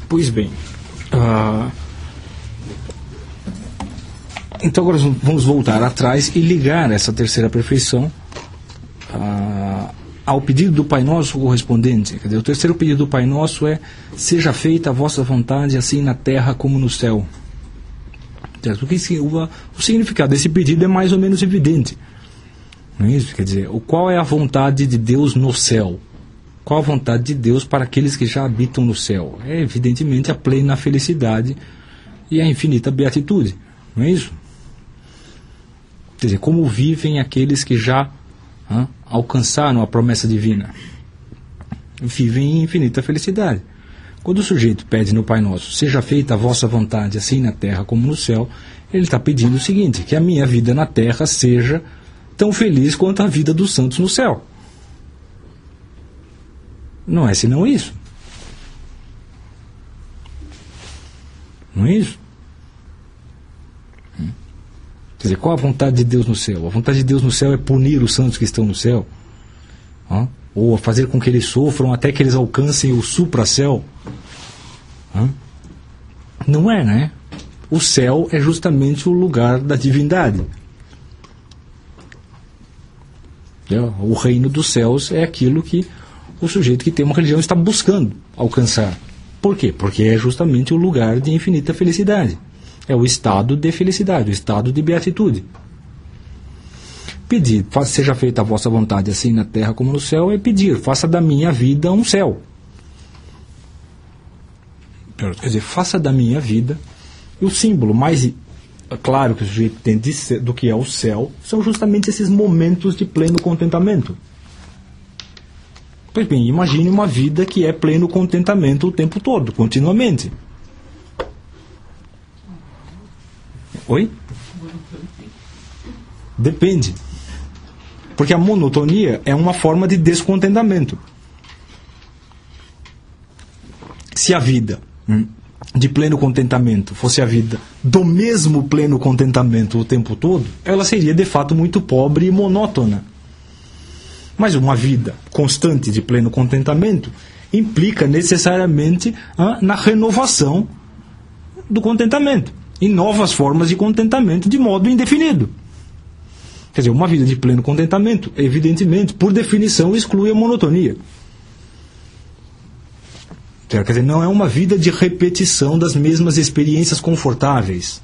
Pois bem, então agora vamos voltar atrás e ligar essa terceira perfeição ao pedido do Pai Nosso correspondente. Quer dizer, o terceiro pedido do Pai Nosso é: seja feita a vossa vontade, assim na terra como no céu. Porque o significado desse pedido é mais ou menos evidente. Não é isso? Quer dizer, qual é a vontade de Deus no céu? Qual a vontade de Deus para aqueles que já habitam no céu? É evidentemente a plena felicidade e a infinita beatitude. Não é isso? Quer dizer, como vivem aqueles que já alcançaram a promessa divina? Vivem em infinita felicidade. Quando o sujeito pede no Pai Nosso: seja feita a vossa vontade, assim na terra como no céu, ele está pedindo o seguinte: que a minha vida na terra seja tão feliz quanto a vida dos santos no céu. Não é senão isso. Não é isso? Quer dizer, qual a vontade de Deus no céu? A vontade de Deus no céu é punir os santos que estão no céu? Ou fazer com que eles sofram até que eles alcancem o supra-céu? Não é, né? O céu é justamente o lugar da divindade. O reino dos céus é aquilo que o sujeito que tem uma religião está buscando alcançar. Por quê? Porque é justamente o lugar de infinita felicidade. É o estado de felicidade, o estado de beatitude. Pedir: seja feita a vossa vontade, assim na terra como no céu, é pedir: faça da minha vida um céu. Quer dizer, faça da minha vida. E o símbolo mais claro que o sujeito tem do que é o céu são justamente esses momentos de pleno contentamento. Pois bem, imagine uma vida que é pleno contentamento o tempo todo, continuamente. Oi? Depende. Porque a monotonia é uma forma de descontentamento. Se a vida de pleno contentamento fosse a vida do mesmo pleno contentamento o tempo todo, ela seria de fato muito pobre e monótona. Mas uma vida constante de pleno contentamento implica necessariamente na renovação do contentamento, em novas formas de contentamento de modo indefinido. Quer dizer, uma vida de pleno contentamento, evidentemente, por definição, exclui a monotonia. Quer dizer, não é uma vida de repetição das mesmas experiências confortáveis.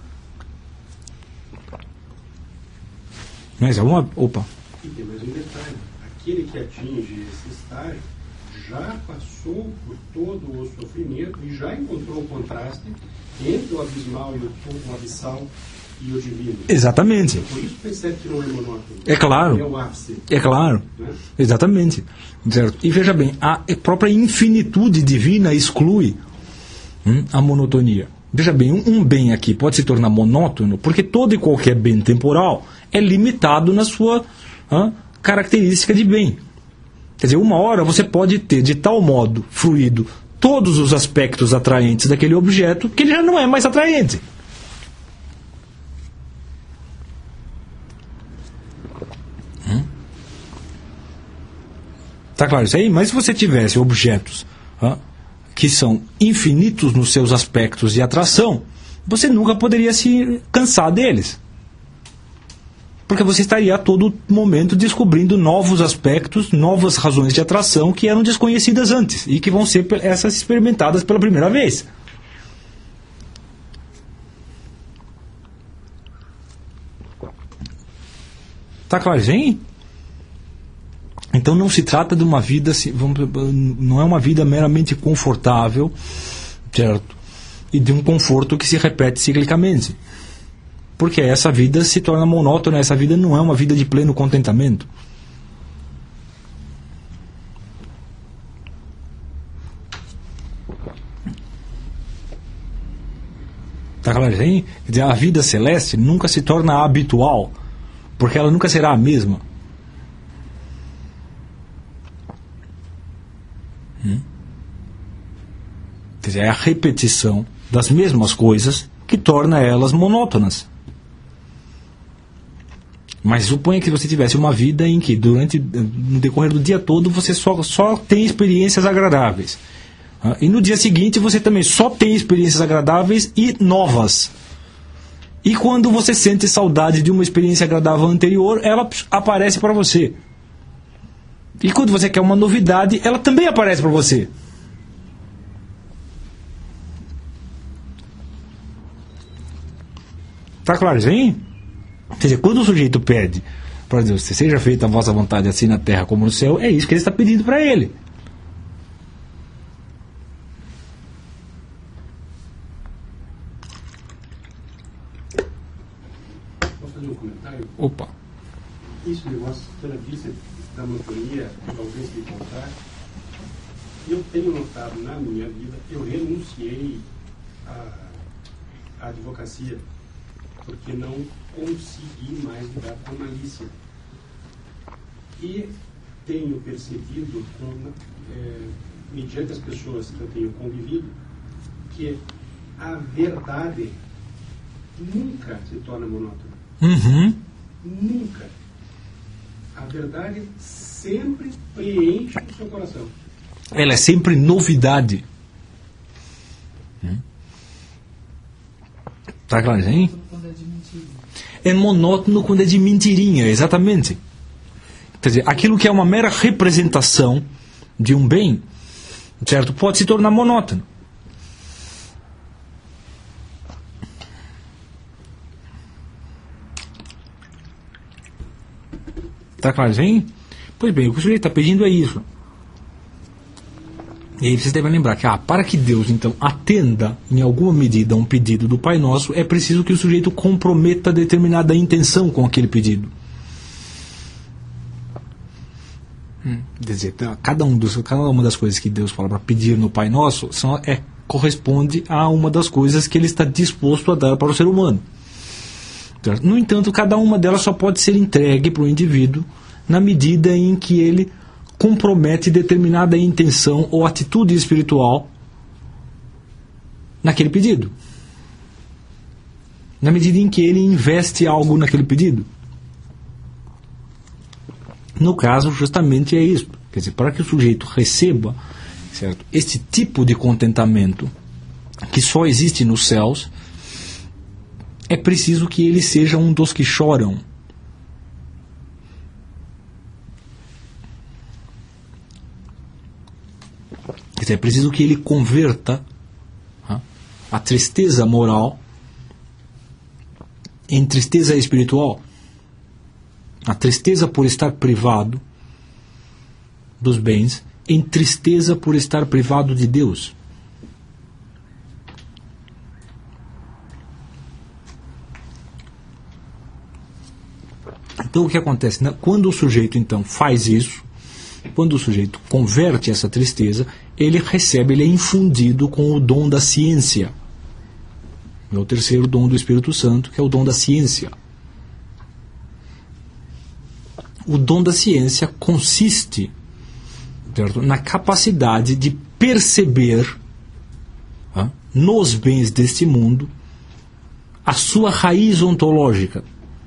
Mas é uma... Opa. E tem mais um detalhe. Aquele que atinge esse estágio já passou por todo o sofrimento e já encontrou o contraste entre o abismal e o abissal e o divino. Exatamente. Por isso percebe que não é monótono. É claro. É o ápice. É claro. Né? Exatamente. Certo? E veja bem, a própria infinitude divina exclui a monotonia. Veja bem, um bem aqui pode se tornar monótono porque todo e qualquer bem temporal é limitado na sua característica de bem. Quer dizer, uma hora você pode ter de tal modo fluído todos os aspectos atraentes daquele objeto que ele já não é mais atraente. Está claro isso aí? Mas se você tivesse objetos que são infinitos nos seus aspectos de atração, você nunca poderia se cansar deles. Porque você estaria a todo momento descobrindo novos aspectos, novas razões de atração que eram desconhecidas antes e que vão ser essas experimentadas pela primeira vez. Está claro isso aí? Então não se trata de uma vida, não é uma vida meramente confortável, certo? E de um conforto que se repete ciclicamente. Porque essa vida se torna monótona, essa vida não é uma vida de pleno contentamento. Está claro isso aí? Quer dizer, a vida celeste nunca se torna habitual, porque ela nunca será a mesma. Quer dizer, é a repetição das mesmas coisas que torna elas monótonas. Mas suponha que você tivesse uma vida em que no decorrer do dia todo você só tem experiências agradáveis. E no dia seguinte você também só tem experiências agradáveis e novas. E quando você sente saudade de uma experiência agradável anterior, ela aparece para você. E quando você quer uma novidade, ela também aparece para você. Tá claro isso aí? Quer dizer, quando o sujeito pede para Deus, seja feita a vossa vontade assim na terra como no céu, é isso que ele está pedindo para ele. Posso fazer um comentário? Opa. Isso negócio que ela disse da monotonia, talvez se encontrar. Eu tenho notado na minha vida, eu renunciei à advocacia, porque não consegui mais lidar com a malícia. E tenho percebido, mediante as pessoas que eu tenho convivido, que a verdade nunca se torna monótona. Uhum. Nunca. A verdade sempre preenche o seu coração. Ela é sempre novidade. Tá claro, hein? É monótono quando é de mentirinha, exatamente. Quer dizer, aquilo que é uma mera representação de um bem, certo? Pode se tornar monótono. Tá claro, hein? Pois bem, o que o sujeito está pedindo é isso. E aí vocês devem lembrar que para que Deus então atenda em alguma medida a um pedido do Pai Nosso, é preciso que o sujeito comprometa determinada intenção com aquele pedido. Quer dizer, cada uma das coisas que Deus fala para pedir no Pai Nosso corresponde a uma das coisas que Ele está disposto a dar para o ser humano. No entanto, cada uma delas só pode ser entregue para o indivíduo na medida em que ele compromete determinada intenção ou atitude espiritual naquele pedido. Na medida em que ele investe algo naquele pedido. No caso, justamente é isso. Quer dizer, para que o sujeito receba, certo, este tipo de contentamento que só existe nos céus, é preciso que ele seja um dos que choram. É preciso que ele converta a tristeza moral em tristeza espiritual. A tristeza por estar privado dos bens em tristeza por estar privado de Deus. Então o que acontece? Quando o sujeito então faz isso, quando o sujeito converte essa tristeza, ele é infundido com o dom da ciência. É o terceiro dom do Espírito Santo, que é o dom da ciência. O dom da ciência consiste, certo, na capacidade de perceber nos bens deste mundo a sua raiz ontológica.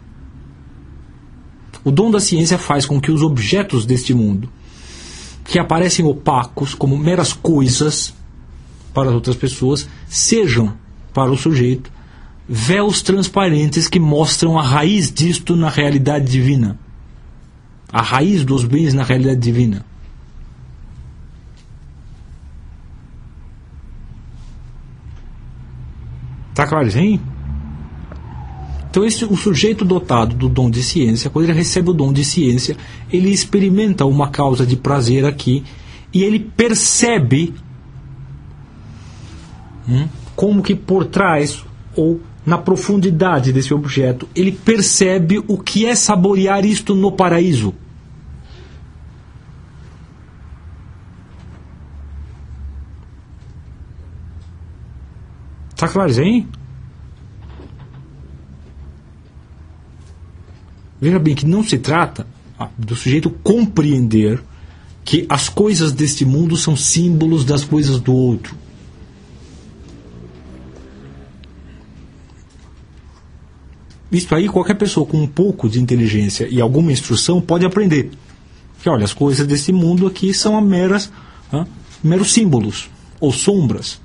O dom da ciência faz com que os objetos deste mundo, que aparecem opacos como meras coisas para as outras pessoas, sejam para o sujeito véus transparentes que mostram a raiz disto na realidade divina. A raiz dos bens na realidade divina. Está claro, hein? Então o sujeito dotado do dom de ciência, quando ele recebe o dom de ciência, ele experimenta uma causa de prazer aqui e ele percebe como que por trás ou na profundidade desse objeto, ele percebe o que é saborear isto no paraíso. Está claro, hein? Veja bem que não se trata do sujeito compreender que as coisas deste mundo são símbolos das coisas do outro. Isso aí qualquer pessoa com um pouco de inteligência e alguma instrução pode aprender. Que olha, as coisas desse mundo aqui são meros símbolos. ou sombras.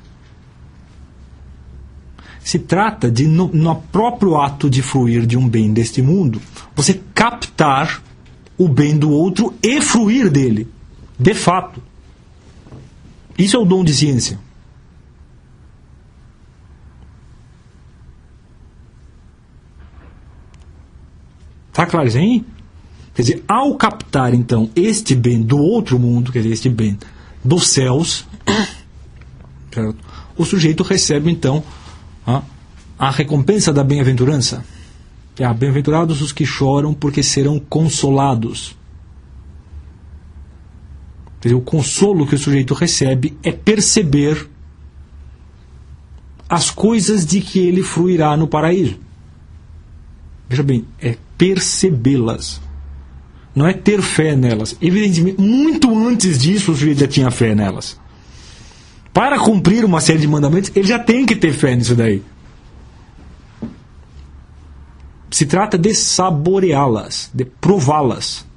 Se trata de, no próprio ato de fruir de um bem deste mundo, você captar o bem do outro e fruir dele, de fato. Isso é o dom de ciência. Está claro isso aí? Quer dizer, ao captar então este bem do outro mundo, quer dizer, este bem dos céus, certo? O sujeito recebe então a recompensa da bem-aventurança. Bem-aventurados os que choram, porque serão consolados. Quer dizer, o consolo que o sujeito recebe é perceber as coisas de que ele fruirá no paraíso. Veja bem, é percebê-las. Não é ter fé nelas. Evidentemente, muito antes disso o sujeito já tinha fé nelas. Para cumprir uma série de mandamentos, ele já tem que ter fé nisso daí. Se trata de saboreá-las, de prová-las.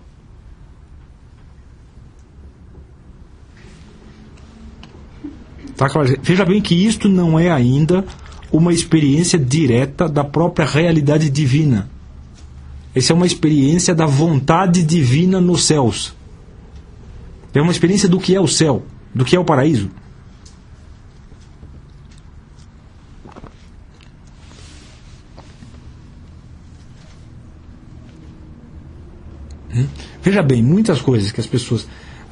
Tá claro? Veja bem que isto não é ainda uma experiência direta da própria realidade divina. Essa é uma experiência da vontade divina nos céus. É uma experiência do que é o céu, do que é o paraíso. Veja bem, muitas coisas que as pessoas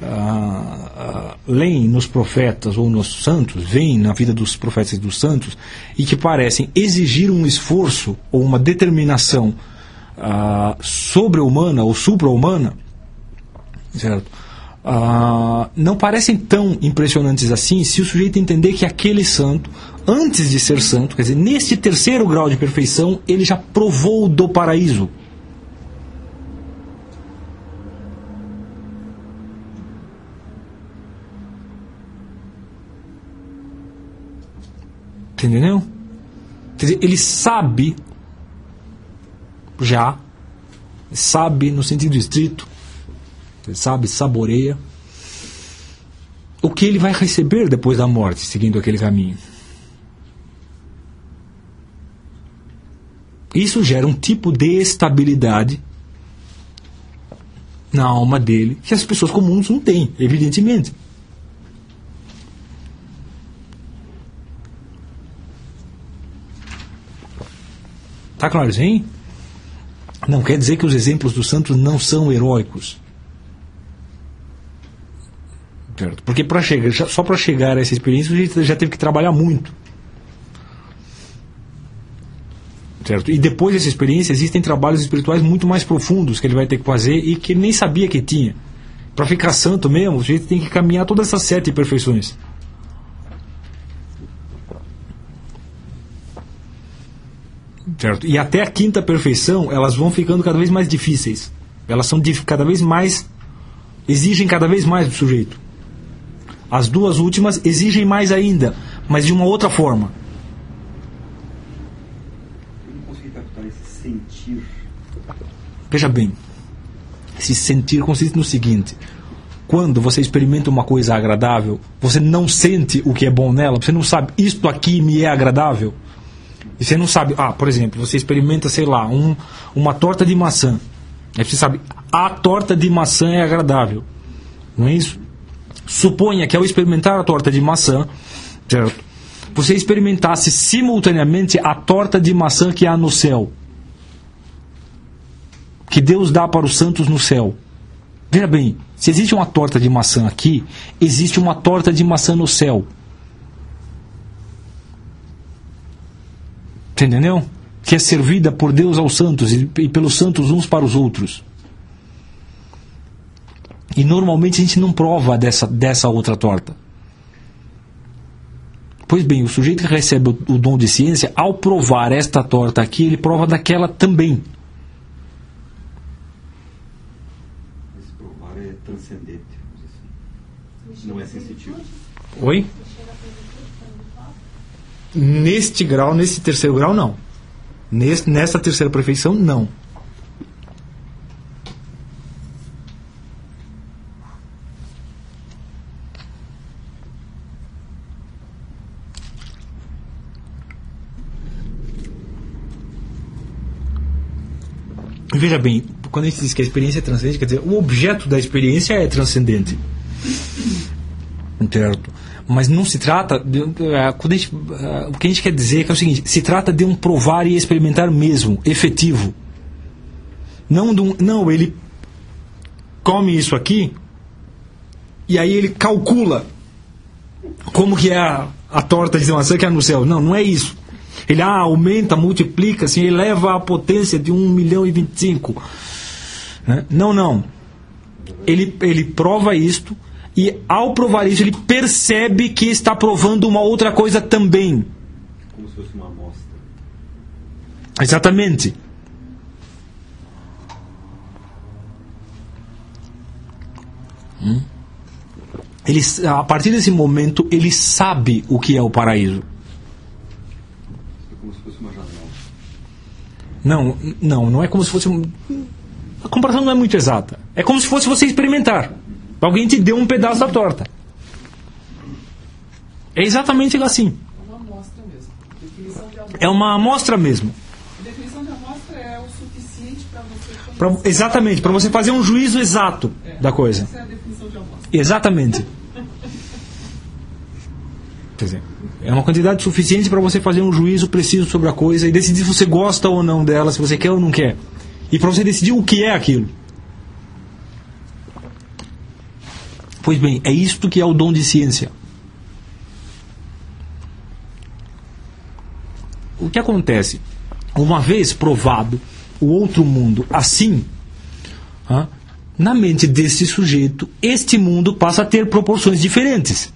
leem nos profetas ou nos santos, veem na vida dos profetas e dos santos, e que parecem exigir um esforço ou uma determinação sobre-humana ou supra-humana, certo? Não parecem tão impressionantes assim se o sujeito entender que aquele santo, antes de ser santo, quer dizer, neste terceiro grau de perfeição, ele já provou do paraíso. Entendeu? Quer dizer, ele sabe já, sabe no sentido estrito, ele sabe, saboreia o que ele vai receber depois da morte, seguindo aquele caminho. Isso gera um tipo de estabilidade na alma dele que as pessoas comuns não têm, evidentemente. Está claro isso aí? Não quer dizer que os exemplos dos santos não são heróicos. Certo? Porque só para chegar a essa experiência, a gente já teve que trabalhar muito. Certo? E depois dessa experiência, existem trabalhos espirituais muito mais profundos que ele vai ter que fazer e que ele nem sabia que tinha. Para ficar santo mesmo, a gente tem que caminhar todas essas 7 perfeições. Certo? E até a 5ª perfeição, elas vão ficando cada vez mais difíceis. Elas são cada vez mais, exigem cada vez mais do sujeito. As 2 últimas exigem mais ainda, mas de uma outra forma. Eu não consegui captar esse sentir. Veja bem, esse sentir consiste no seguinte: quando você experimenta uma coisa agradável, você não sente o que é bom nela, você não sabe, isto aqui me é agradável. E você não sabe, por exemplo, você experimenta, sei lá, uma torta de maçã. Aí você sabe, a torta de maçã é agradável. Não é isso? Suponha que ao experimentar a torta de maçã, certo? Você experimentasse simultaneamente a torta de maçã que há no céu, que Deus dá para os santos no céu. Veja bem, se existe uma torta de maçã aqui, existe uma torta de maçã no céu. Entendeu? Que é servida por Deus aos santos e pelos santos uns para os outros. E normalmente a gente não prova dessa outra torta. Pois bem, o sujeito que recebe o dom de ciência, ao provar esta torta aqui, ele prova daquela também. Esse provar é transcendente, assim. Não é sensitivo. Oi? Neste grau, nesse terceiro grau, não. Nessa terceira perfeição, não. Veja bem, quando a gente diz que a experiência é transcendente, quer dizer, o objeto da experiência é transcendente. Certo? Mas não se trata o que a gente quer dizer é que é o seguinte: se trata de um provar e experimentar mesmo, efetivo. Não, ele come isso aqui e aí ele calcula como que é a torta de maçã que é no céu. Não é isso. Ele aumenta, multiplica, assim, eleva a potência de 1.025.000. Né? Não. Ele prova isto, e ao provar isso, ele percebe que está provando uma outra coisa também. Como se fosse uma amostra. Exatamente. A partir desse momento, ele sabe o que é o paraíso. Não é como se fosse a comparação não é muito exata. É como se fosse você experimentar. Alguém te deu um pedaço da torta. É exatamente assim. É uma amostra mesmo. Definição de amostra. É uma amostra mesmo. A definição de amostra é o suficiente para você... Exatamente, para você fazer um juízo exato da coisa. Essa é a definição de amostra. Exatamente. Quer dizer, é uma quantidade suficiente para você fazer um juízo preciso sobre a coisa e decidir se você gosta ou não dela, se você quer ou não quer. E para você decidir o que é aquilo. Pois bem, é isto que é o dom de ciência. O que acontece? Uma vez provado o outro mundo assim, na mente deste sujeito, este mundo passa a ter proporções diferentes.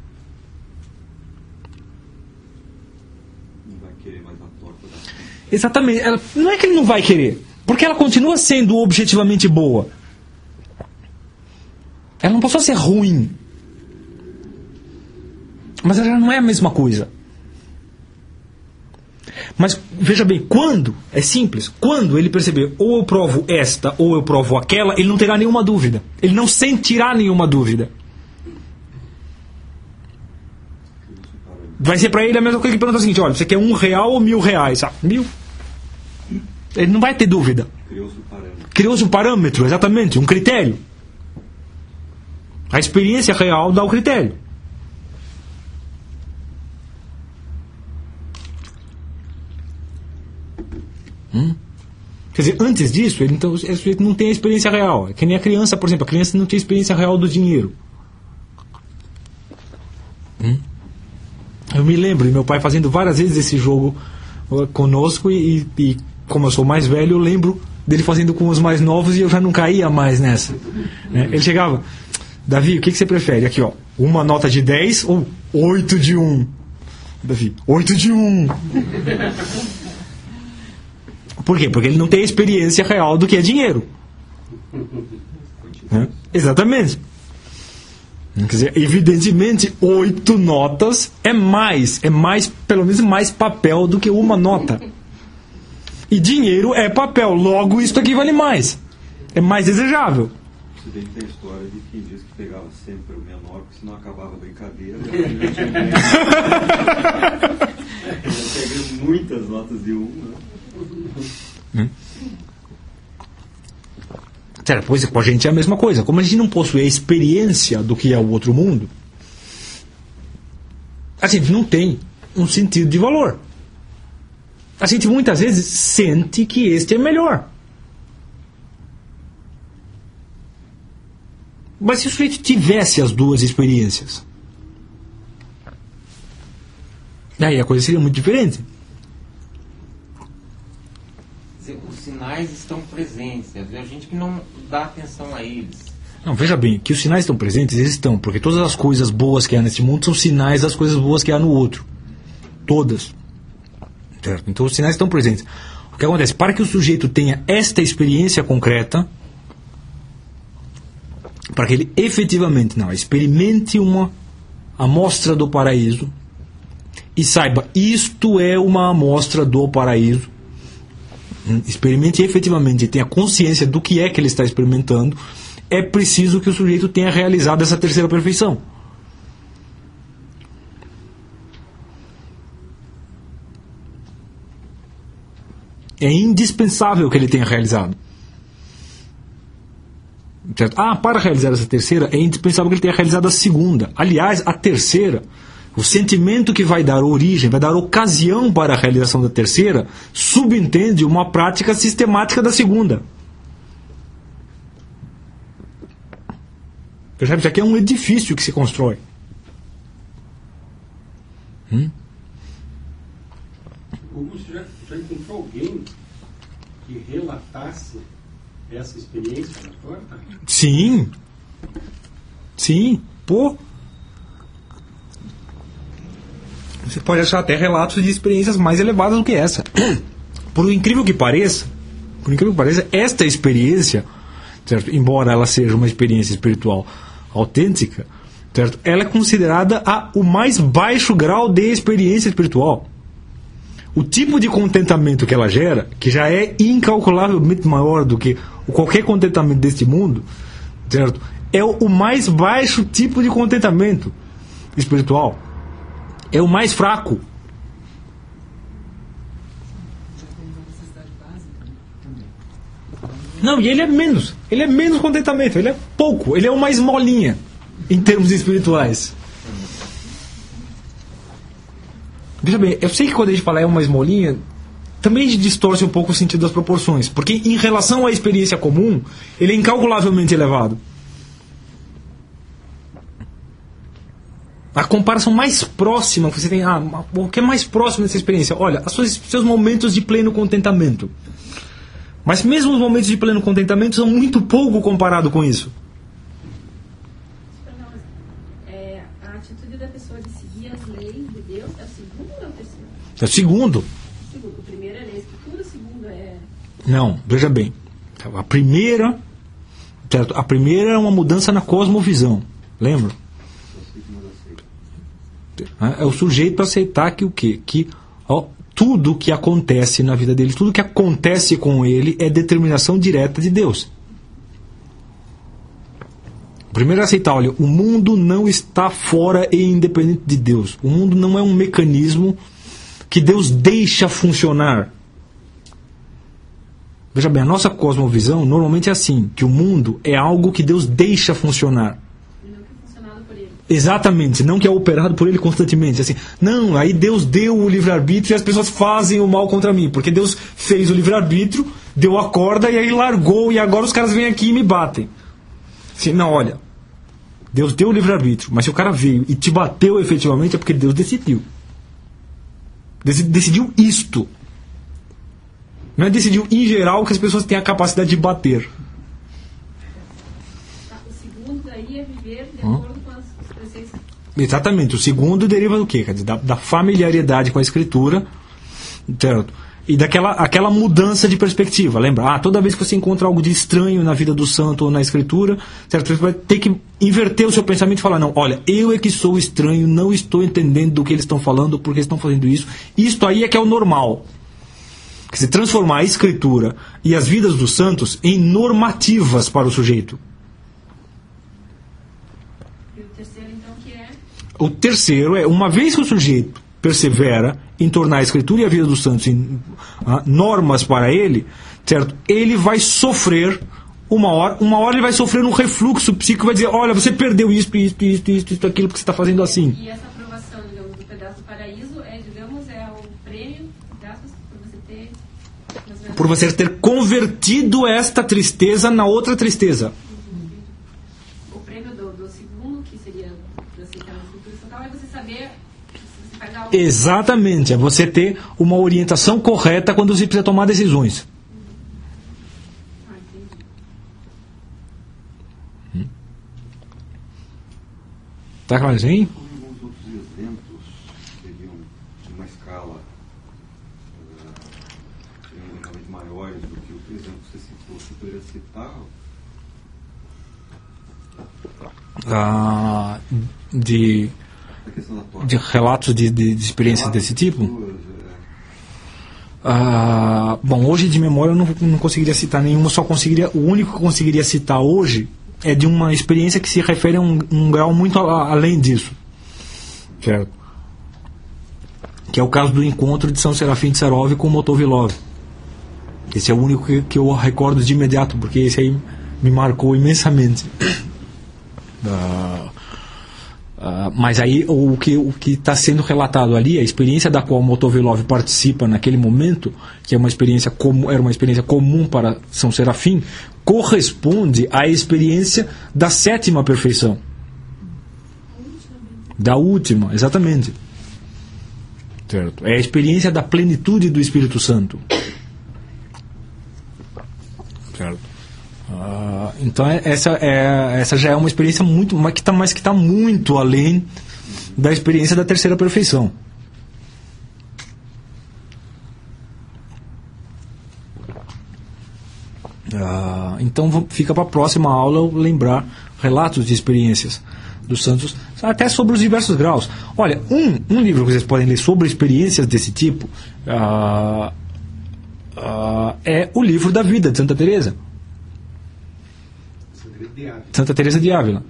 Exatamente. Não é que ele não vai querer, porque ela continua sendo objetivamente boa. Ela não passou a ser ruim. Mas ela já não é a mesma coisa. Mas veja bem, quando, é simples, quando ele perceber ou eu provo esta ou eu provo aquela, ele não terá nenhuma dúvida. Ele não sentirá nenhuma dúvida. Vai ser para ele a mesma coisa que perguntar o seguinte: olha, você quer R$1 ou R$1.000? 1.000. Ele não vai ter dúvida. Criou-se um parâmetro, exatamente, um critério. A experiência real dá o critério. Quer dizer, antes disso, ele não tem a experiência real. É que nem a criança, por exemplo. A criança não tem a experiência real do dinheiro. Eu me lembro de meu pai fazendo várias vezes esse jogo conosco e como eu sou mais velho, eu lembro dele fazendo com os mais novos e eu já não caía mais nessa. Ele chegava: Davi, o que você prefere? Aqui, ó, uma nota de 10 ou 8 de 1? Davi, 8 de 1. Por quê? Porque ele não tem a experiência real do que é dinheiro. Exatamente. Quer dizer, evidentemente, 8 notas é mais, pelo menos mais papel do que uma nota. E dinheiro é papel, logo isso aqui vale mais. É mais desejável. Você tem que ter a história de quem diz que pegava sempre o menor, porque senão acabava a brincadeira. Eu peguei muitas notas de 1, né? Certo, pois com a gente é a mesma coisa. Como a gente não possui a experiência do que é o outro mundo, a gente não tem um sentido de valor. A gente muitas vezes sente que este é melhor. Mas se o sujeito tivesse as duas experiências, aí a coisa seria muito diferente. Os sinais estão presentes, a gente que não dá atenção a eles. Não, veja bem, que os sinais estão presentes, eles estão, porque todas as coisas boas que há neste mundo são sinais das coisas boas que há no outro. Todas. Certo? Então os sinais estão presentes. O que acontece? Para que o sujeito tenha esta experiência concreta, para que ele efetivamente experimente uma amostra do paraíso e saiba, isto é uma amostra do paraíso, experimente efetivamente e tenha consciência do que é que ele está experimentando, é preciso que o sujeito tenha realizado essa terceira perfeição. É indispensável que ele tenha realizado. Certo? Para realizar essa terceira, é indispensável que ele tenha realizado a segunda. Aliás, a terceira, o sentimento que vai dar origem, vai dar ocasião para a realização da terceira, subentende uma prática sistemática da segunda. Percebe? Isso aqui é um edifício que se constrói. Augusto, já encontrou alguém que relatasse essa experiência oratória? Sim. Sim. Pô. Você pode achar até relatos de experiências mais elevadas do que essa. Por incrível que pareça, esta experiência, certo? Embora ela seja uma experiência espiritual autêntica, certo? Ela é considerada o mais baixo grau de experiência espiritual. O tipo de contentamento que ela gera, que já é incalculavelmente maior do que qualquer contentamento deste mundo, certo? É o mais baixo tipo de contentamento espiritual. É o mais fraco. Não, e ele é menos contentamento, ele é pouco, ele é uma esmolinha em termos espirituais. Veja bem, eu sei que quando a gente fala é uma esmolinha, também a gente distorce um pouco o sentido das proporções, porque em relação à experiência comum, ele é incalculavelmente elevado. A comparação mais próxima que você tem, o que é mais próximo dessa experiência? Olha, seus momentos de pleno contentamento. Mas mesmo os momentos de pleno contentamento são muito pouco comparado com isso. A atitude da pessoa de seguir as leis de Deus é o segundo ou é o terceiro? É o segundo. O primeiro é a escritura, o segundo é... Não, veja bem. A primeira é uma mudança na cosmovisão. Lembra? É o sujeito aceitar que o quê? Que tudo que acontece na vida dele, tudo que acontece com ele é determinação direta de Deus. Primeiro é aceitar, olha, o mundo não está fora e independente de Deus. O mundo não é um mecanismo que Deus deixa funcionar. Veja bem, a nossa cosmovisão normalmente é assim, que o mundo é algo que Deus deixa funcionar. Exatamente, não que é operado por ele constantemente. Assim, não, aí Deus deu o livre-arbítrio e as pessoas fazem o mal contra mim. Porque Deus fez o livre-arbítrio, deu a corda e aí largou e agora os caras vêm aqui e me batem. Assim, não, olha, Deus deu o livre-arbítrio, mas se o cara veio e te bateu efetivamente é porque Deus decidiu. Decidiu isto. Não é decidiu em geral que as pessoas têm a capacidade de bater. O segundo daí é viver de acordo com as preceitos. Exatamente. O segundo deriva do quê? Quer dizer, da familiaridade com a escritura, certo? E aquela mudança de perspectiva. Lembra? Toda vez que você encontra algo de estranho na vida do santo ou na escritura, certo? Você vai ter que inverter o seu pensamento e falar, não, olha, eu é que sou estranho, não estou entendendo do que eles estão falando, porque eles estão fazendo isso. Isto aí é que é o normal. Quer dizer, transformar a escritura e as vidas dos santos em normativas para o sujeito. E o terceiro, então, que é? O terceiro é, uma vez que o sujeito persevera em tornar a escritura e a vida dos santos em normas para ele, certo? Ele vai sofrer uma hora ele vai sofrer um refluxo psíquico, vai dizer, olha, você perdeu isso, aquilo que você está fazendo assim. E essa aprovação, digamos, do pedaço do paraíso é, digamos, o prêmio, graças por você ter... Por você ter convertido esta tristeza na outra tristeza. O prêmio do segundo, que seria para aceitar a escritura total, é você saber se faz algo... Exatamente, é você ter uma orientação correta quando você precisa tomar decisões. Tá claro assim? Alguns outros exemplos seriam de uma escala realmente maiores do que o exemplo que você citou. Você poderia citar? De relatos de experiências desse tipo? Bom, hoje de memória eu não conseguiria citar nenhuma, o único que eu conseguiria citar hoje é de uma experiência que se refere a um grau muito além disso, certo? Que é o caso do encontro de São Serafim de Sarov com Motovilov. Esse é o único que eu recordo de imediato, porque esse aí me marcou imensamente. Mas aí o que está sendo relatado ali, a experiência da qual Motovilov participa naquele momento, que é uma experiência era uma experiência comum para São Serafim, corresponde à experiência da 7ª perfeição. Da última, exatamente. Certo? É a experiência da plenitude do Espírito Santo. Certo? Então essa já é uma experiência muito, mas que está muito além da experiência da 3ª perfeição. Então fica para a próxima aula eu lembrar relatos de experiências dos santos, até sobre os diversos graus. Olha, um livro que vocês podem ler sobre experiências desse tipo é o Livro da Vida de Santa Teresa. Santa Teresa de Ávila.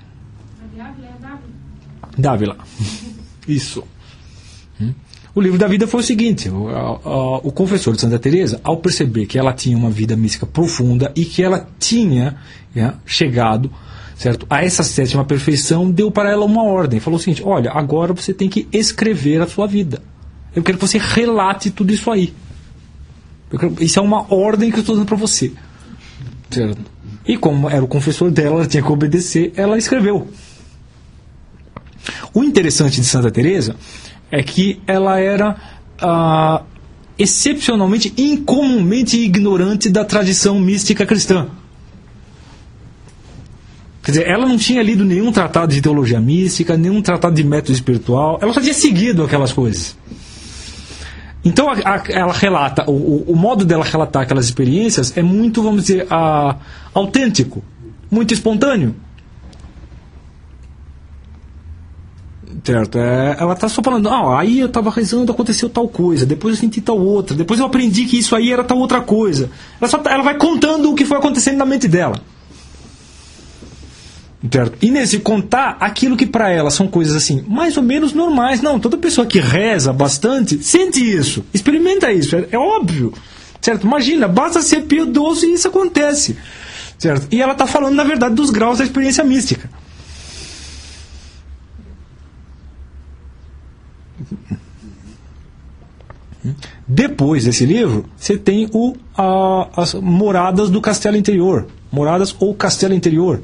Dávila. Isso. O Livro da Vida foi o seguinte: o confessor de Santa Teresa, ao perceber que ela tinha uma vida mística profunda e que ela tinha chegado, certo, a essa 7ª perfeição, deu para ela uma ordem. Falou o seguinte: olha, agora você tem que escrever a sua vida. Eu quero que você relate tudo isso aí. Isso é uma ordem que eu estou dando para você. Certo? E como era o confessor dela, ela tinha que obedecer, ela escreveu. O interessante de Santa Teresa é que ela era excepcionalmente, incomumente ignorante da tradição mística cristã. Quer dizer, ela não tinha lido nenhum tratado de teologia mística, nenhum tratado de método espiritual, ela só tinha seguido aquelas coisas. Então ela relata, o modo dela relatar aquelas experiências é muito, vamos dizer, autêntico, muito espontâneo. Certo? Ela está só falando, aí eu estava rezando, aconteceu tal coisa, depois eu senti tal outra, depois eu aprendi que isso aí era tal outra coisa. Ela vai contando o que foi acontecendo na mente dela. Certo? E nesse contar aquilo que para ela são coisas assim, mais ou menos normais. Não, toda pessoa que reza bastante sente isso, experimenta isso, é óbvio. Certo? Imagina, basta ser piedoso e isso acontece. Certo? E ela está falando, na verdade, dos graus da experiência mística. Depois desse livro, você tem as moradas do castelo interior, moradas ou castelo interior,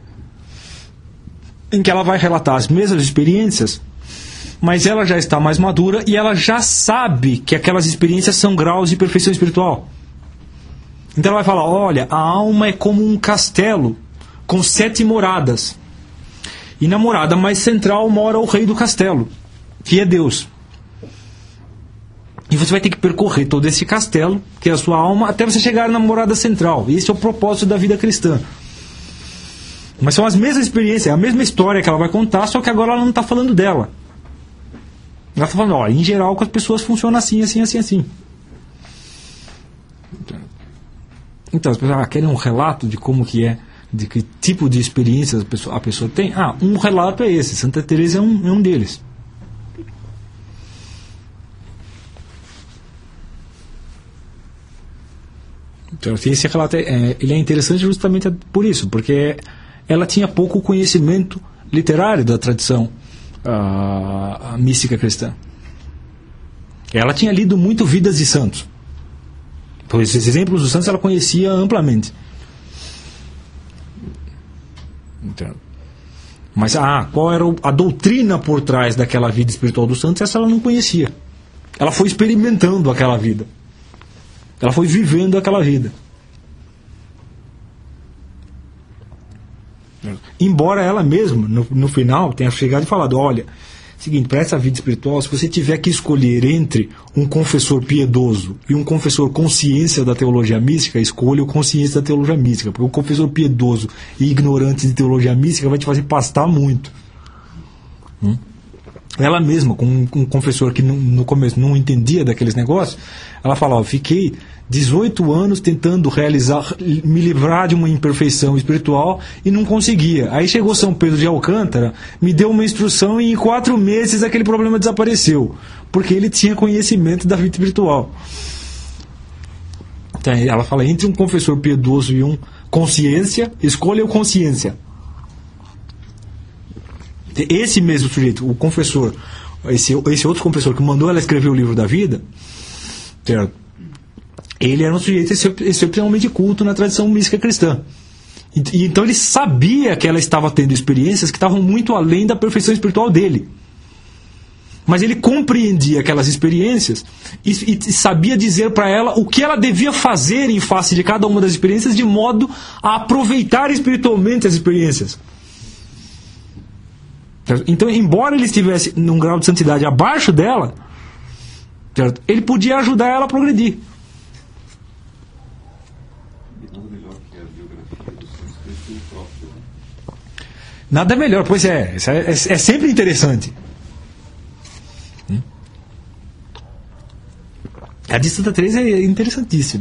em que ela vai relatar as mesmas experiências, mas ela já está mais madura e ela já sabe que aquelas experiências são graus de perfeição espiritual. Então ela vai falar, olha, a alma é como um castelo com 7 moradas, e na morada mais central mora o rei do castelo, que é Deus. E você vai ter que percorrer todo esse castelo, que é a sua alma, até você chegar na morada central. E esse é o propósito da vida cristã. Mas são as mesmas experiências, é a mesma história que ela vai contar, só que agora ela não está falando dela. Ela está falando, em geral, que as pessoas funcionam assim, assim, assim, assim. Então, as pessoas querem um relato de como que é, de que tipo de experiências a pessoa tem. Um relato é esse, Santa Teresa é um deles. Então, esse relato ele é interessante justamente por isso, porque ela tinha pouco conhecimento literário da tradição mística cristã. Ela tinha lido muito Vidas de Santos. Então, esses exemplos dos santos ela conhecia amplamente. Então, mas qual era a doutrina por trás daquela vida espiritual dos santos? Essa ela não conhecia. Ela foi experimentando aquela vida. Ela foi vivendo aquela vida. Embora ela mesma, no final, tenha chegado e falado, olha, seguinte, para essa vida espiritual, se você tiver que escolher entre um confessor piedoso e um confessor consciência da teologia mística, escolha o consciência da teologia mística, porque o confessor piedoso e ignorante de teologia mística vai te fazer pastar muito. Ela mesma, com um confessor que no começo não entendia daqueles negócios, ela fala, fiquei 18 anos tentando me livrar de uma imperfeição espiritual e não conseguia. Aí chegou São Pedro de Alcântara, me deu uma instrução e em 4 meses aquele problema desapareceu, porque ele tinha conhecimento da vida espiritual. Ela fala, entre um confessor piedoso e um consciência, escolha o consciência. Esse mesmo sujeito, o confessor, esse outro confessor que mandou ela escrever o livro da vida, certo? Ele era um sujeito excepcionalmente culto na tradição mística cristã. E então ele sabia que ela estava tendo experiências que estavam muito além da perfeição espiritual dele. Mas ele compreendia aquelas experiências e sabia dizer para ela o que ela devia fazer em face de cada uma das experiências, de modo a aproveitar espiritualmente as experiências. Então, embora ele estivesse num grau de santidade abaixo dela, certo? Ele podia ajudar ela a progredir. Nada melhor, pois é. É sempre interessante. A de Santa Teresa é interessantíssima.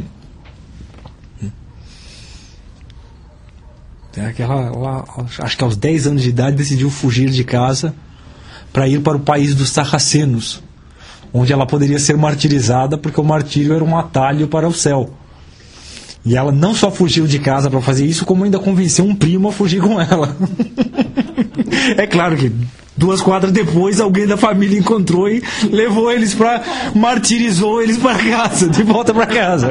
Ela, acho que aos 10 anos de idade, decidiu fugir de casa para ir para o país dos sarracenos, onde ela poderia ser martirizada, porque o martírio era um atalho para o céu. E ela não só fugiu de casa para fazer isso, como ainda convenceu um primo a fugir com ela. É claro que 2 quadras depois alguém da família encontrou e levou eles para... martirizou eles para casa, de volta para casa.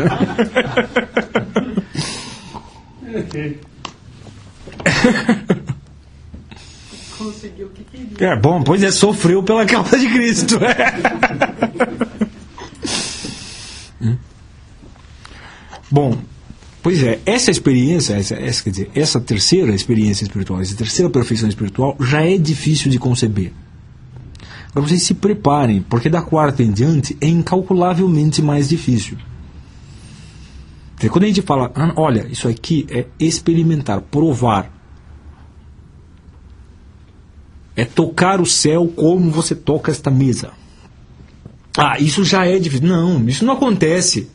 Conseguiu o que queria. É bom, pois é, sofreu pela causa de Cristo. Bom, pois é, essa experiência, quer dizer, essa terceira experiência espiritual, essa terceira perfeição espiritual já é difícil de conceber. Agora vocês se preparem, porque da 4ª em diante é incalculavelmente mais difícil. Porque quando a gente fala, olha, isso aqui é experimentar, provar, é tocar o céu como você toca esta mesa. Isso já é difícil. Não, isso não acontece.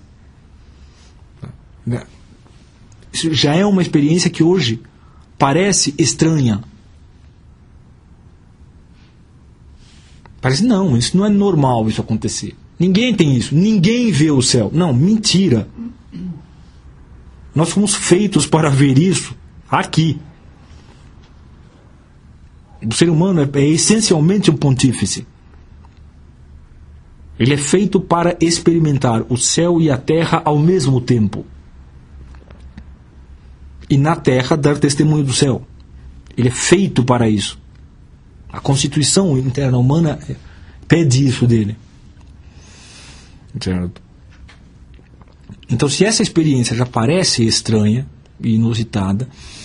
Isso já é uma experiência que hoje parece estranha. Parece, não, isso não é normal isso acontecer. Ninguém tem isso, ninguém vê o céu. Não, mentira. Nós fomos feitos para ver isso aqui. O ser humano é essencialmente um pontífice. Ele é feito para experimentar o céu e a terra ao mesmo tempo. E na terra dar testemunho do céu. Ele é feito para isso. A constituição interna humana pede isso dele. Certo? Então, se essa experiência já parece estranha e inusitada,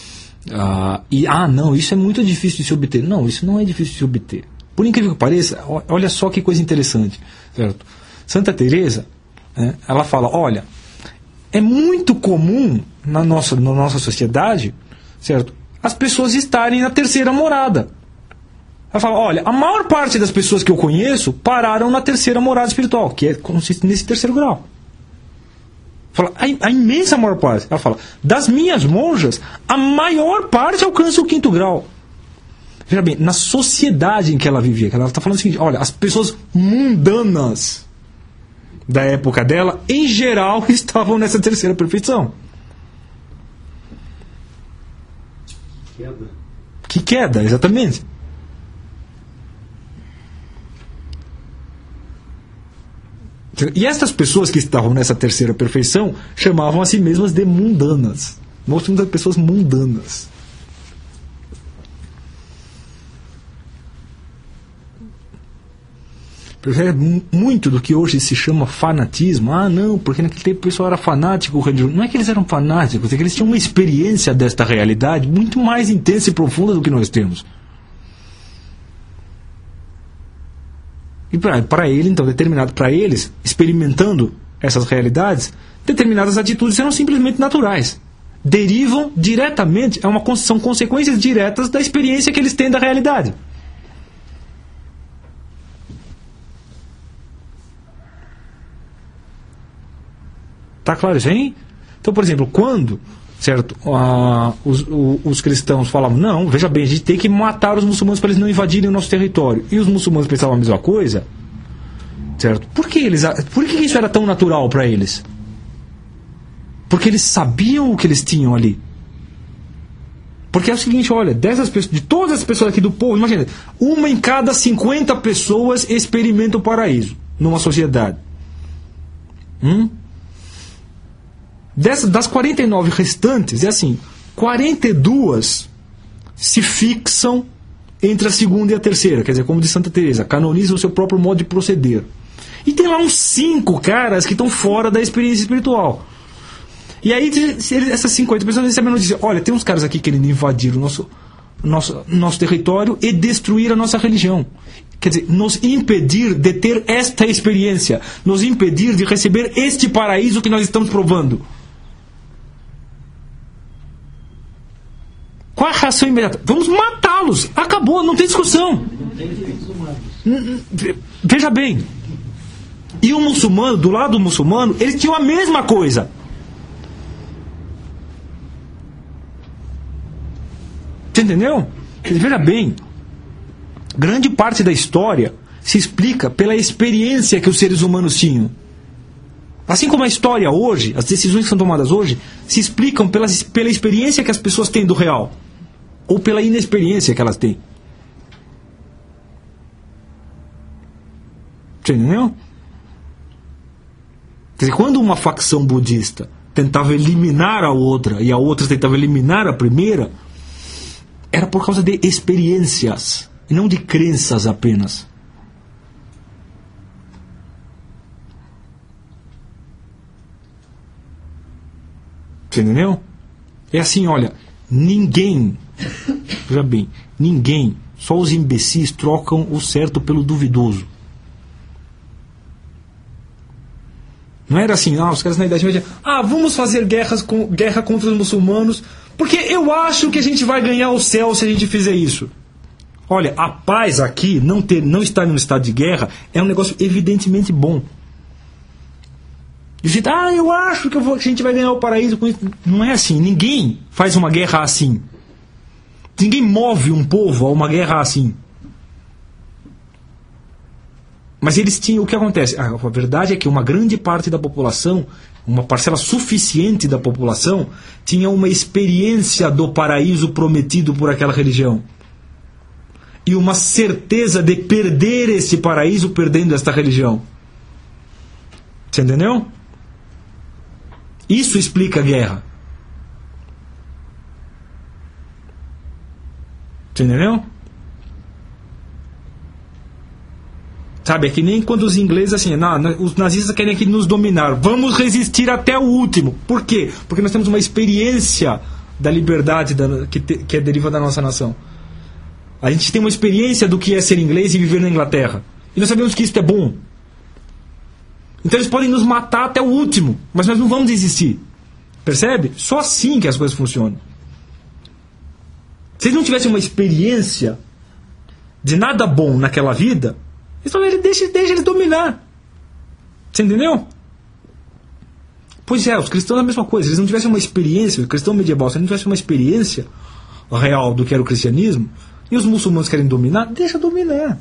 não, isso é muito difícil de se obter. Não, isso não é difícil de se obter. Por incrível que pareça, olha só que coisa interessante. Certo? Santa Teresa, ela fala, olha, é muito comum na nossa sociedade, certo? As pessoas estarem na terceira morada. Ela fala, olha, a maior parte das pessoas que eu conheço pararam na terceira morada espiritual, que consiste nesse terceiro grau. Fala, a imensa maior parte. Ela fala, das minhas monjas, a maior parte alcança o 5º grau. Veja bem, na sociedade em que ela vivia, ela está falando o seguinte, olha, as pessoas mundanas da época dela, em geral, estavam nessa terceira perfeição. Queda. Que queda, exatamente. E essas pessoas que estavam nessa terceira perfeição chamavam a si mesmas de mundanas. Nós somos pessoas mundanas. Muito do que hoje se chama fanatismo. Não, porque naquele tempo o pessoal era fanático religioso. Não é que eles eram fanáticos, é que eles tinham uma experiência desta realidade muito mais intensa e profunda do que nós temos. E para ele, então, para eles, experimentando essas realidades, determinadas atitudes eram simplesmente naturais. Derivam diretamente, são consequências diretas da experiência que eles têm da realidade. Está claro isso aí? Então, por exemplo, quando, certo, os cristãos falavam, não, veja bem, a gente tem que matar os muçulmanos para eles não invadirem o nosso território, e os muçulmanos pensavam a mesma coisa, certo? Por que isso era tão natural para eles? Porque eles sabiam o que eles tinham ali. Porque é o seguinte, olha, dessas pessoas, de todas as pessoas aqui do povo, imagina, 1 em cada 50 pessoas experimenta o paraíso numa sociedade. Das 49 restantes, é assim, 42 se fixam entre a segunda e a terceira, quer dizer, como de Santa Teresa, canonizam o seu próprio modo de proceder. E tem lá uns 5 caras que estão fora da experiência espiritual. E aí, essas 50 pessoas recebem a notícia: olha, tem uns caras aqui querendo invadir o nosso território e destruir a nossa religião. Quer dizer, nos impedir de ter esta experiência, nos impedir de receber este paraíso que nós estamos provando. Qual a reação imediata? Vamos matá-los. Acabou, não tem discussão. Veja bem. E o muçulmano, do lado do muçulmano, eles tinham a mesma coisa. Você entendeu? Veja bem, grande parte da história se explica pela experiência que os seres humanos tinham. Assim como a história hoje, as decisões que são tomadas hoje, se explicam pela experiência que as pessoas têm do real, ou pela inexperiência que elas têm. Você entendeu? Quer dizer, quando uma facção budista tentava eliminar a outra e a outra tentava eliminar a primeira, era por causa de experiências, e não de crenças apenas. Você entendeu? É assim, olha, ninguém, veja bem, ninguém, só os imbecis trocam o certo pelo duvidoso. Não era assim, os caras na Idade Média, vamos fazer guerra contra os muçulmanos, porque eu acho que a gente vai ganhar o céu se a gente fizer isso. Olha, a paz aqui, não estar em um estado de guerra, é um negócio evidentemente bom. E gente, eu acho que a gente vai ganhar o paraíso com isso. Não é assim, ninguém faz uma guerra assim. Ninguém move um povo a uma guerra assim. Mas eles tinham, o que acontece? A verdade é que uma grande parte da população, uma parcela suficiente da população, tinha uma experiência do paraíso prometido por aquela religião. E uma certeza de perder esse paraíso perdendo esta religião. Você entendeu? Isso explica a guerra. Você entendeu? Sabe, é que nem quando os ingleses assim, os nazistas querem aqui nos dominar, vamos resistir até o último. Por quê? Porque nós temos uma experiência da liberdade que deriva da nossa nação. A gente tem uma experiência do que é ser inglês e viver na Inglaterra. E nós sabemos que isso é bom. Então eles podem nos matar até o último, mas nós não vamos desistir. Percebe? Só assim que as coisas funcionam. Se eles não tivessem uma experiência de nada bom naquela vida, então deixa eles dominar. Você entendeu? Pois é, os cristãos é a mesma coisa. Se eles não tivessem uma experiência, o cristão medieval, se eles não tivessem uma experiência real do que era o cristianismo, e os muçulmanos querem dominar, deixa dominar.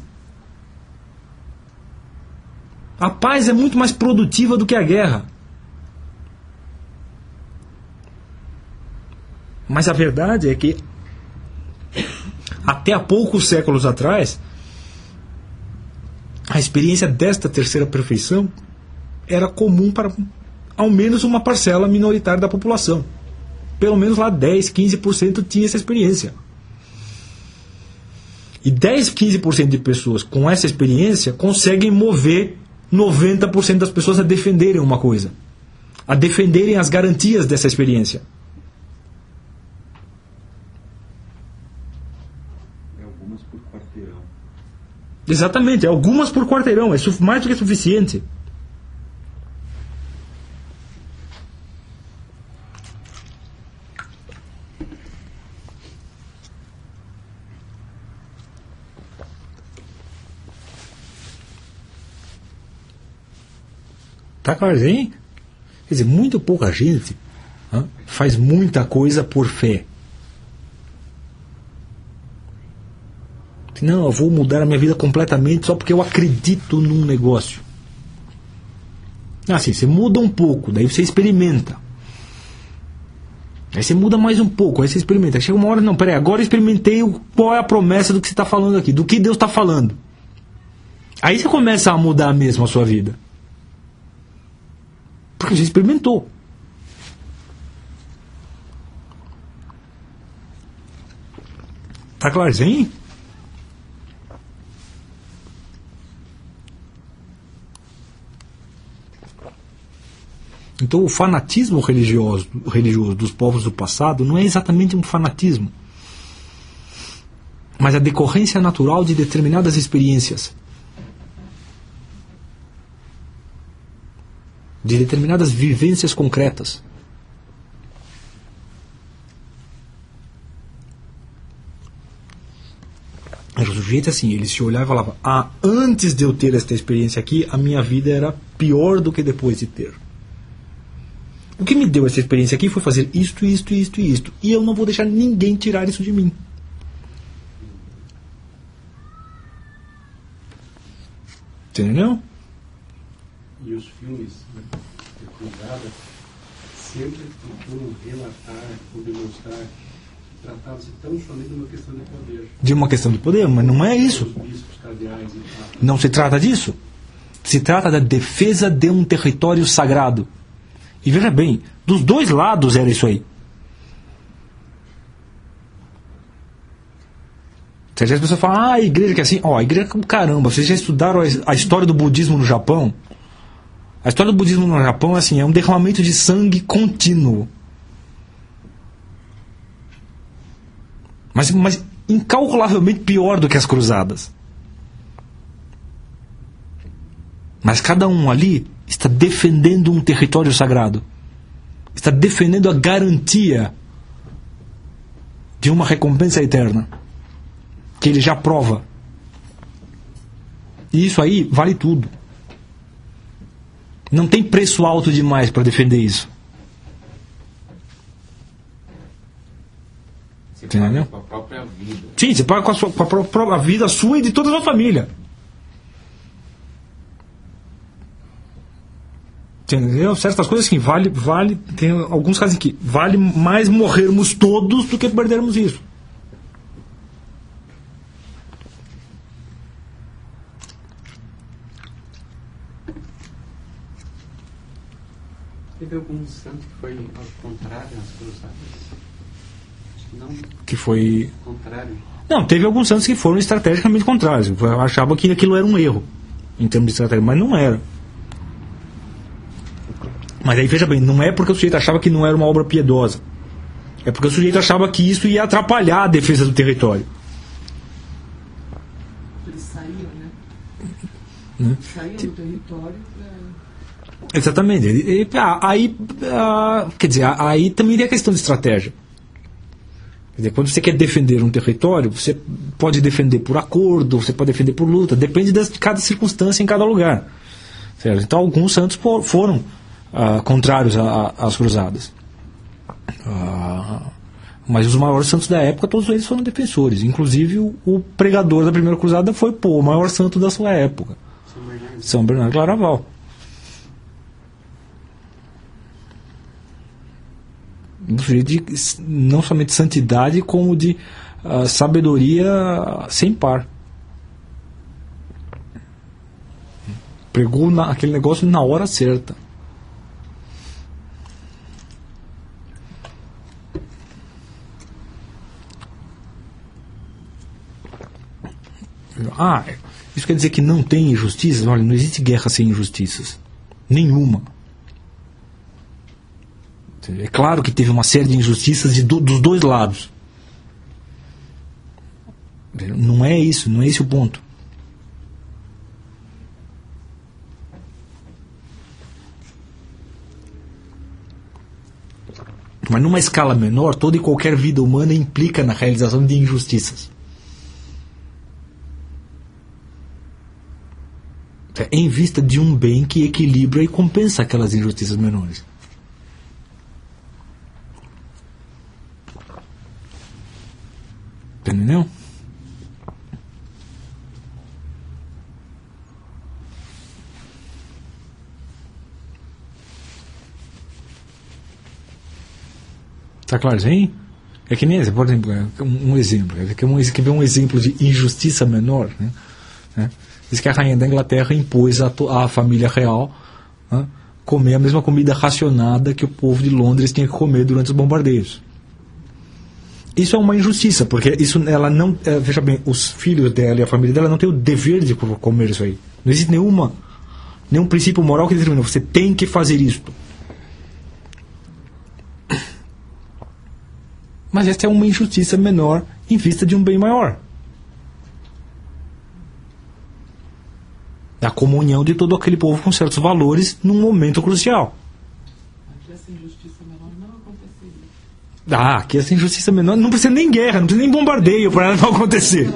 A paz é muito mais produtiva do que a guerra. Mas a verdade é que até há poucos séculos atrás, a experiência desta terceira perfeição era comum para ao menos uma parcela minoritária da população. Pelo menos lá 10, 15% tinha essa experiência. E 10, 15% de pessoas com essa experiência conseguem mover 90% das pessoas a defenderem uma coisa, a defenderem as garantias dessa experiência. Algumas por quarteirão. Exatamente, algumas por quarteirão, é mais do que suficiente. Tá claro, hein? Quer dizer, muito pouca gente faz muita coisa por fé. Não, eu vou mudar a minha vida completamente só porque eu acredito num negócio. Assim, você muda um pouco, daí você experimenta. Aí você muda mais um pouco, aí você experimenta. Aí chega uma hora, não, peraí, agora eu experimentei qual é a promessa do que você está falando aqui, do que Deus está falando. Aí você começa a mudar mesmo a sua vida. Porque você experimentou. Tá clarzinho? Então o fanatismo religioso dos povos do passado não é exatamente um fanatismo, mas a decorrência natural de determinadas experiências, de determinadas vivências concretas. O sujeito assim, ele se olhava e falava: antes de eu ter esta experiência aqui, a minha vida era pior do que depois de ter. O que me deu essa experiência aqui foi fazer isto, isto, isto e isto. E eu não vou deixar ninguém tirar isso de mim. Entendeu? E os filmes de cruzada sempre procuram relatar ou demonstrar que tratava-se tão somente de uma questão de poder. De uma questão de poder, mas não é isso. Os bispos cardeais e tal. Não se trata disso. Se trata da defesa de um território sagrado. E veja bem, dos dois lados era isso aí. Às vezes as pessoas falam: a igreja que é assim. A igreja é caramba, vocês já estudaram a história do budismo no Japão? A história do budismo no Japão é assim, é um derramamento de sangue contínuo. Mas incalculavelmente pior do que as cruzadas. Mas cada um ali está defendendo um território sagrado. Está defendendo a garantia de uma recompensa eterna, que ele já prova. E isso aí vale tudo. Não tem preço alto demais para defender isso. Você entendeu? paga com a própria vida. Sim, você paga com a própria vida sua e de toda a sua família. Entendeu? Certas coisas assim, vale, tem alguns casos em que vale mais morrermos todos do que perdermos isso. Teve algum santo que foi ao contrário nas cruzadas? Acho que não. Que foi... Contrário. Não, teve alguns santos que foram estrategicamente contrários. Eu achava que aquilo era um erro, em termos de estratégia, mas não era. Mas aí veja bem, não é porque o sujeito achava que não era uma obra piedosa. É porque o sujeito achava que isso ia atrapalhar a defesa do território. Eles saíam, né? Saíam do território para... Exatamente. Quer dizer, aí também tem a questão de estratégia. Quer dizer, quando você quer defender um território, você pode defender por acordo, você pode defender por luta, depende de cada circunstância em cada lugar. Certo? Então alguns santos foram contrários às cruzadas. Mas os maiores santos da época, todos eles foram defensores. Inclusive o pregador da primeira cruzada foi o maior santo da sua época, São Bernardo Claraval. De não somente santidade, como de sabedoria sem par. Pregou aquele negócio na hora certa. Isso quer dizer que não tem injustiças? Olha, não existe guerra sem injustiças. Nenhuma. É claro que teve uma série de injustiças dos dois lados. Não é isso, não é esse o ponto. Mas numa escala menor, toda e qualquer vida humana implica na realização de injustiças. Em vista de um bem que equilibra e compensa aquelas injustiças menores. Entendeu? Está claro isso aí? É que nem, por exemplo, um exemplo. Quer ver um exemplo de injustiça menor? Né? Diz que a rainha da Inglaterra impôs à família real, né, comer a mesma comida racionada que o povo de Londres tinha que comer durante os bombardeios. Isso é uma injustiça, porque ela não, veja bem, os filhos dela e a família dela não têm o dever de comer isso aí. Não existe nenhum princípio moral que determina, você tem que fazer isso. Mas esta é uma injustiça menor em vista de um bem maior. A comunhão de todo aquele povo com certos valores num momento crucial. Aqui essa injustiça menor não aconteceria. Aqui essa injustiça menor não precisa nem guerra, não precisa nem bombardeio para ela não acontecer.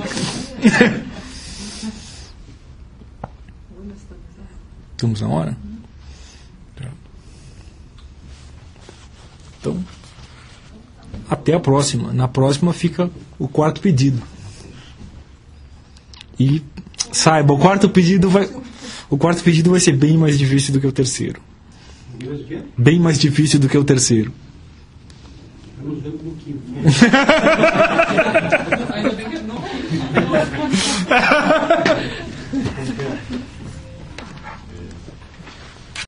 Estamos na hora? Então, até a próxima. Na próxima fica o quarto pedido. E saiba, o quarto pedido vai ser bem mais difícil do que o terceiro. Bem mais difícil do que o terceiro. Vamos ver um pouquinho.